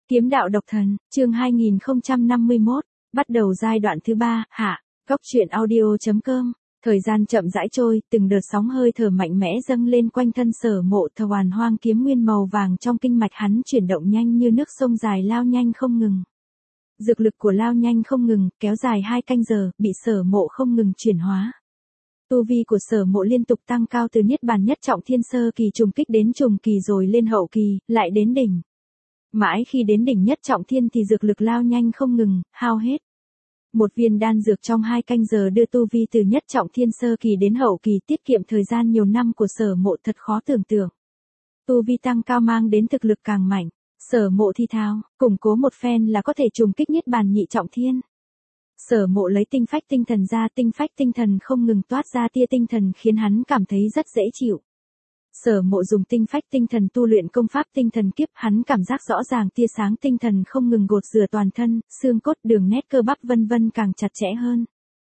Kiếm đạo độc thần, chương 2051, bắt đầu giai đoạn thứ 3, hạ, góc truyện audio.com. Thời gian chậm rãi trôi, từng đợt sóng hơi thở mạnh mẽ dâng lên quanh thân Sở Mộ, hoàn hoang kiếm nguyên màu vàng trong kinh mạch hắn chuyển động nhanh như nước sông dài lao nhanh không ngừng. Dược lực của lao nhanh không ngừng, kéo dài 2 canh giờ, bị Sở Mộ không ngừng chuyển hóa. Tu vi của Sở Mộ liên tục tăng cao từ niết bàn nhất trọng thiên sơ kỳ trùng kích đến trùng kỳ rồi lên hậu kỳ, lại đến đỉnh. Mãi khi đến đỉnh nhất trọng thiên thì dược lực lao nhanh không ngừng, hao hết. Một viên đan dược trong 2 canh giờ đưa tu vi từ nhất trọng thiên sơ kỳ đến hậu kỳ, tiết kiệm thời gian nhiều năm của Sở Mộ thật khó tưởng tượng. Tu vi tăng cao mang đến thực lực càng mạnh, Sở Mộ thi thao, củng cố một phen là có thể trùng kích niết bàn nhị trọng thiên. Sở Mộ lấy tinh phách tinh thần ra, tinh phách tinh thần không ngừng toát ra tia tinh thần khiến hắn cảm thấy rất dễ chịu. Sở Mộ dùng tinh phách tinh thần tu luyện công pháp tinh thần kiếp, hắn cảm giác rõ ràng tia sáng tinh thần không ngừng gột rửa toàn thân, xương cốt, đường nét cơ bắp vân vân càng chặt chẽ hơn.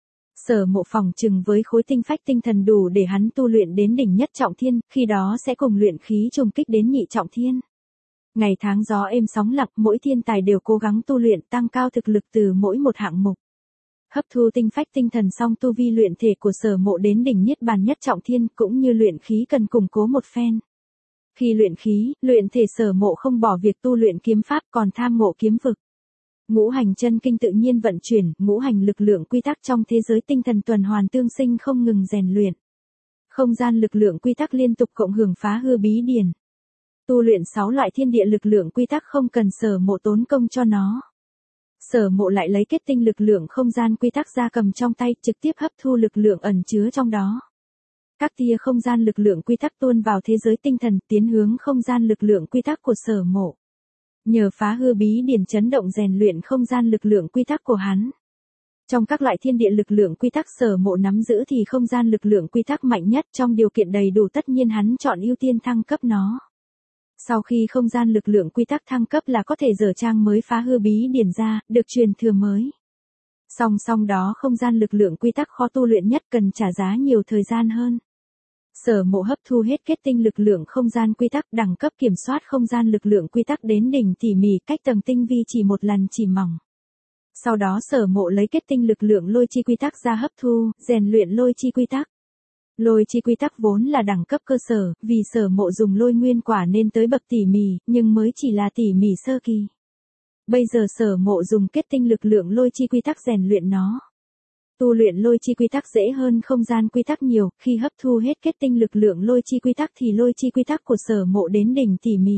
Sở Mộ phỏng chừng với khối tinh phách tinh thần đủ để hắn tu luyện đến đỉnh nhất trọng thiên, khi đó sẽ cùng luyện khí trùng kích đến nhị trọng thiên. Ngày tháng gió êm sóng lặng, mỗi thiên tài đều cố gắng tu luyện tăng cao thực lực từ mỗi một hạng mục. Hấp thu tinh phách tinh thần xong tu vi luyện thể của Sở Mộ đến đỉnh niết bàn nhất trọng thiên cũng như luyện khí cần củng cố một phen. Khi luyện khí, luyện thể Sở Mộ không bỏ việc tu luyện kiếm pháp còn tham ngộ kiếm vực. Ngũ hành chân kinh tự nhiên vận chuyển, ngũ hành lực lượng quy tắc trong thế giới tinh thần tuần hoàn tương sinh không ngừng rèn luyện. Không gian lực lượng quy tắc liên tục cộng hưởng phá hư bí điển. Tu luyện 6 loại thiên địa lực lượng quy tắc không cần Sở Mộ tốn công cho nó. Sở Mộ lại lấy kết tinh lực lượng không gian quy tắc ra cầm trong tay, trực tiếp hấp thu lực lượng ẩn chứa trong đó. Các tia không gian lực lượng quy tắc tuôn vào thế giới tinh thần, tiến hướng không gian lực lượng quy tắc của Sở Mộ. Nhờ phá hư bí điển chấn động rèn luyện không gian lực lượng quy tắc của hắn. Trong các loại thiên địa lực lượng quy tắc Sở Mộ nắm giữ thì không gian lực lượng quy tắc mạnh nhất, trong điều kiện đầy đủ tất nhiên hắn chọn ưu tiên thăng cấp nó. Sau khi không gian lực lượng quy tắc thăng cấp là có thể dở trang mới phá hư bí điển ra, được truyền thừa mới. Song song đó không gian lực lượng quy tắc khó tu luyện nhất cần trả giá nhiều thời gian hơn. Sở Mộ hấp thu hết kết tinh lực lượng không gian quy tắc, đẳng cấp kiểm soát không gian lực lượng quy tắc đến đỉnh tỉ mỉ cách tầng tinh vi chỉ một lần chỉ mỏng. Sau đó Sở Mộ lấy kết tinh lực lượng lôi chi quy tắc ra hấp thu, rèn luyện lôi chi quy tắc. Lôi chi quy tắc vốn là đẳng cấp cơ sở, vì Sở Mộ dùng lôi nguyên quả nên tới bậc tỉ mỉ, nhưng mới chỉ là tỉ mỉ sơ kỳ. Bây giờ Sở Mộ dùng kết tinh lực lượng lôi chi quy tắc rèn luyện nó. Tu luyện lôi chi quy tắc dễ hơn không gian quy tắc nhiều, khi hấp thu hết kết tinh lực lượng lôi chi quy tắc thì lôi chi quy tắc của Sở Mộ đến đỉnh tỉ mỉ.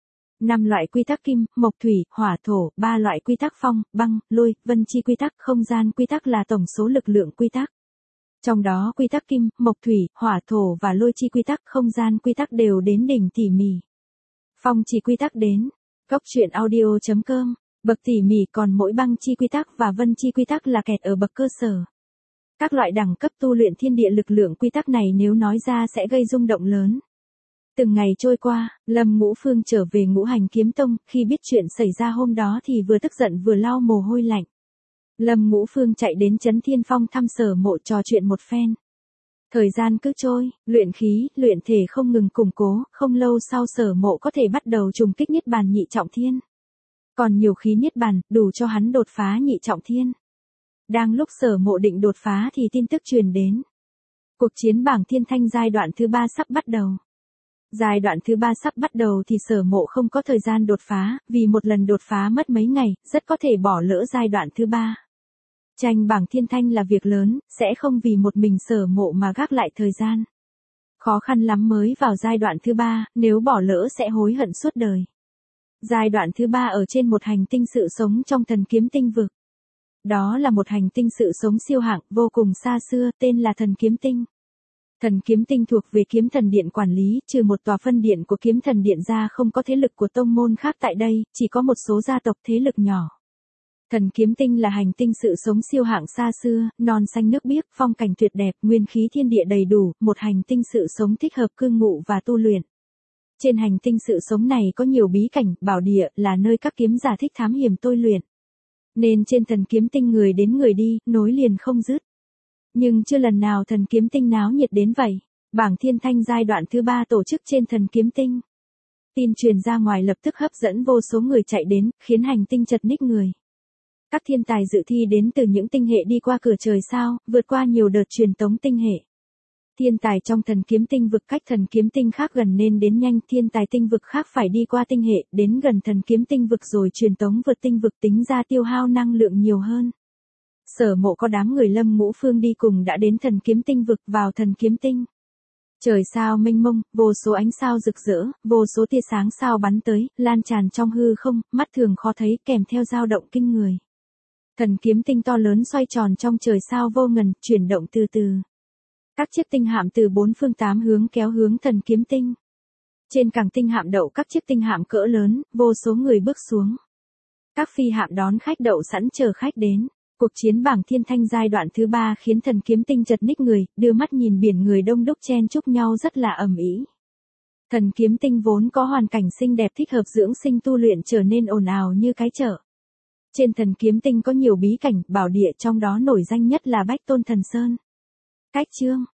5 loại quy tắc kim, mộc thủy, hỏa thổ, 3 loại quy tắc phong, băng, lôi, vân chi quy tắc, không gian quy tắc là tổng số lực lượng quy tắc. Trong đó quy tắc kim, mộc thủy, hỏa thổ và lôi chi quy tắc không gian quy tắc đều đến đỉnh tỉ mỉ. Phong chi quy tắc đến, góc truyện audio.com, bậc tỉ mỉ còn mỗi băng chi quy tắc và vân chi quy tắc là kẹt ở bậc cơ sở. Các loại đẳng cấp tu luyện thiên địa lực lượng quy tắc này nếu nói ra sẽ gây rung động lớn. Từng ngày trôi qua, Lâm Ngũ Phương trở về Ngũ Hành Kiếm Tông, khi biết chuyện xảy ra hôm đó thì vừa tức giận vừa lau mồ hôi lạnh. Lâm Ngũ Phương chạy đến Trấn Thiên Phong thăm Sở Mộ trò chuyện một phen. Thời gian cứ trôi, luyện khí, luyện thể không ngừng củng cố, không lâu sau Sở Mộ có thể bắt đầu trùng kích niết bàn nhị trọng thiên. Còn nhiều khí niết bàn, đủ cho hắn đột phá nhị trọng thiên. Đang lúc Sở Mộ định đột phá thì tin tức truyền đến. Cuộc chiến bảng thiên thanh giai đoạn thứ 3 sắp bắt đầu. Giai đoạn thứ 3 sắp bắt đầu thì Sở Mộ không có thời gian đột phá, vì một lần đột phá mất mấy ngày, rất có thể bỏ lỡ giai đoạn thứ 3. Tranh bảng thiên thanh là việc lớn, sẽ không vì một mình Sở Mộ mà gác lại thời gian. Khó khăn lắm mới vào giai đoạn thứ 3, nếu bỏ lỡ sẽ hối hận suốt đời. Giai đoạn thứ 3 ở trên một hành tinh sự sống trong thần kiếm tinh vực. Đó là một hành tinh sự sống siêu hạng, vô cùng xa xưa, tên là thần kiếm tinh. Thần kiếm tinh thuộc về kiếm thần điện quản lý, trừ một tòa phân điện của kiếm thần điện ra không có thế lực của tông môn khác tại đây, chỉ có một số gia tộc thế lực nhỏ. Thần kiếm tinh là hành tinh sự sống siêu hạng xa xưa, non xanh nước biếc, phong cảnh tuyệt đẹp, nguyên khí thiên địa đầy đủ, một hành tinh sự sống thích hợp cư ngụ và tu luyện. Trên hành tinh sự sống này có nhiều bí cảnh, bảo địa, là nơi các kiếm giả thích thám hiểm tôi luyện. Nên trên thần kiếm tinh người đến người đi, nối liền không dứt. Nhưng chưa lần nào thần kiếm tinh náo nhiệt đến vậy. Bảng thiên thanh giai đoạn thứ 3 tổ chức trên thần kiếm tinh. Tin truyền ra ngoài lập tức hấp dẫn vô số người chạy đến, khiến hành tinh chật ních người. Các thiên tài dự thi đến từ những tinh hệ đi qua cửa trời sao, vượt qua nhiều đợt truyền tống tinh hệ. Thiên tài trong thần kiếm tinh vực cách thần kiếm tinh khác gần nên đến nhanh, thiên tài tinh vực khác phải đi qua tinh hệ, đến gần thần kiếm tinh vực rồi truyền tống vượt tinh vực, tính ra tiêu hao năng lượng nhiều hơn. Sở Mộ có đám người Lâm Ngũ Phương đi cùng đã đến thần kiếm tinh vực, vào thần kiếm tinh. Trời sao mênh mông, vô số ánh sao rực rỡ, vô số tia sáng sao bắn tới, lan tràn trong hư không, mắt thường khó thấy, kèm theo dao động kinh người. Thần kiếm tinh to lớn xoay tròn trong trời sao vô ngần, chuyển động từ từ. Các chiếc tinh hạm từ 4 phương 8 hướng kéo hướng thần kiếm tinh. Trên cảng tinh hạm đậu các chiếc tinh hạm cỡ lớn, vô số người bước xuống. Các phi hạm đón khách đậu sẵn chờ khách đến. Cuộc chiến bảng thiên thanh giai đoạn thứ 3 khiến thần kiếm tinh chật ních người, đưa mắt nhìn biển người đông đúc chen chúc nhau rất là ầm ĩ. Thần kiếm tinh vốn có hoàn cảnh xinh đẹp thích hợp dưỡng sinh tu luyện trở nên ồn ào như cái chợ. Trên thần kiếm tinh có nhiều bí cảnh, bảo địa, trong đó nổi danh nhất là Bách Tôn Thần Sơn. Cách chương